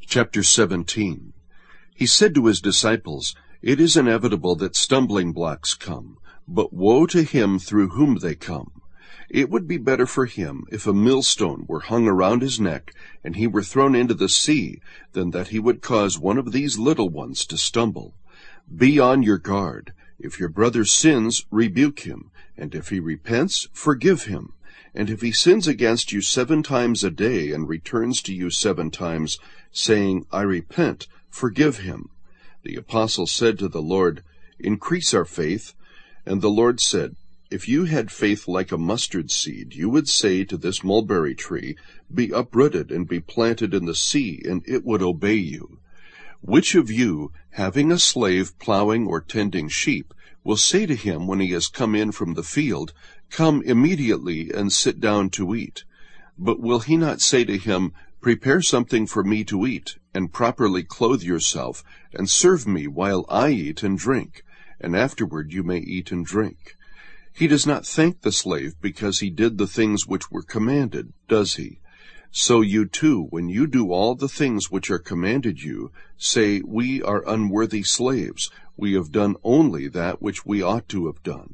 Chapter 17. He said to his disciples, "It is inevitable that stumbling blocks come, but woe to him through whom they come. It would be better for him if a millstone were hung around his neck and he were thrown into the sea than that he would cause one of these little ones to stumble. Be on your guard. If your brother sins, rebuke him, and if he repents, forgive him. And if he sins against you 7 times a day and returns to you 7 times, saying, 'I repent,' forgive him." The apostle said to the Lord, "Increase our faith." And the Lord said, "If you had faith like a mustard seed, you would say to this mulberry tree, 'Be uprooted and be planted in the sea,' and it would obey you. Which of you, having a slave plowing or tending sheep, will say to him when he has come in from the field, 'Come immediately and sit down to eat'? But will he not say to him, 'Prepare something for me to eat, and properly clothe yourself, and serve me while I eat and drink, and afterward you may eat and drink'? He does not thank the slave because he did the things which were commanded, does he? So you too, when you do all the things which are commanded you, say, 'We are unworthy slaves. We have done only that which we ought to have done.'"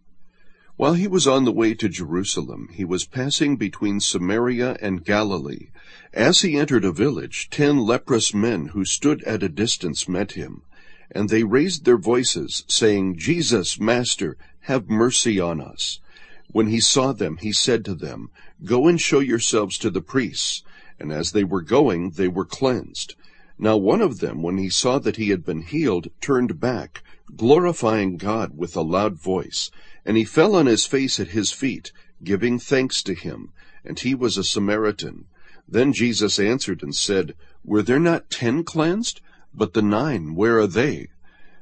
While he was on the way to Jerusalem, he was passing between Samaria and Galilee. As he entered a village, 10 leprous men who stood at a distance met him. And they raised their voices, saying, "Jesus, Master, have mercy on us." When he saw them, he said to them, "Go and show yourselves to the priests." And as they were going, they were cleansed. Now one of them, when he saw that he had been healed, turned back, glorifying God with a loud voice. And he fell on his face at his feet, giving thanks to him. And he was a Samaritan. Then Jesus answered and said, "Were there not 10 cleansed? But the 9, where are they?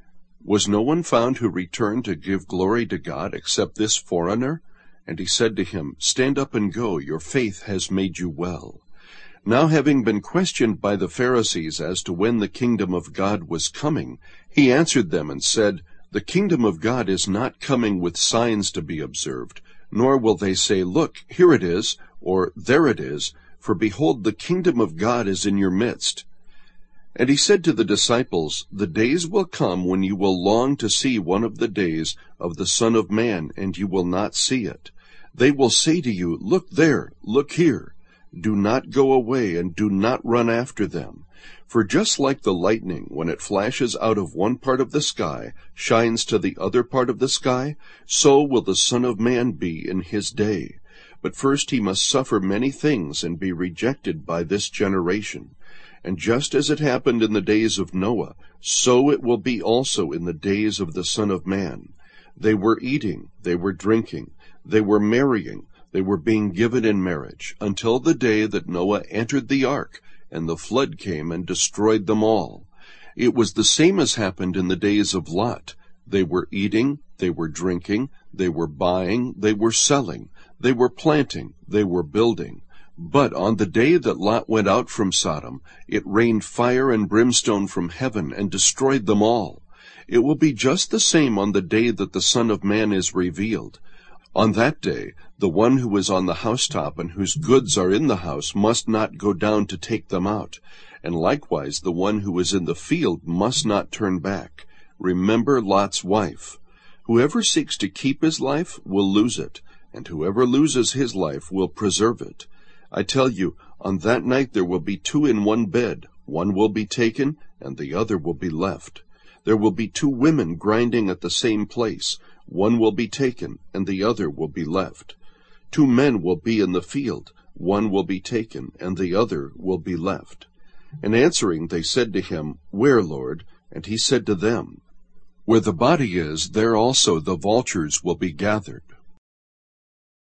Was no one found who returned to give glory to God except this foreigner?" And he said to him, "Stand up and go, your faith has made you well." Now having been questioned by the Pharisees as to when the kingdom of God was coming, he answered them and said, "The kingdom of God is not coming with signs to be observed, nor will they say, 'Look, here it is,' or 'There it is,' for behold, the kingdom of God is in your midst." And he said to the disciples, "The days will come when you will long to see one of the days of the Son of Man, and you will not see it. They will say to you, 'Look there, look here.' Do not go away, and do not run after them. For just like the lightning, when it flashes out of one part of the sky, shines to the other part of the sky, so will the Son of Man be in his day. But first he must suffer many things and be rejected by this generation. And just as it happened in the days of Noah, so it will be also in the days of the Son of Man. They were eating, they were drinking, they were marrying, they were being given in marriage, until the day that Noah entered the ark, and the flood came and destroyed them all. It was the same as happened in the days of Lot. They were eating, they were drinking, they were buying, they were selling, they were planting, they were building. But on the day that Lot went out from Sodom, it rained fire and brimstone from heaven and destroyed them all. It will be just the same on the day that the Son of Man is revealed. On that day, the one who is on the housetop and whose goods are in the house must not go down to take them out, and likewise the one who is in the field must not turn back. Remember Lot's wife. Whoever seeks to keep his life will lose it, and whoever loses his life will preserve it. I tell you, on that night there will be 2 in one bed. One will be taken, and the other will be left. There will be 2 women grinding at the same place. One will be taken, and the other will be left. 2 men will be in the field. One will be taken, and the other will be left." And answering, they said to him, "Where, Lord?" And he said to them, "Where the body is, there also the vultures will be gathered."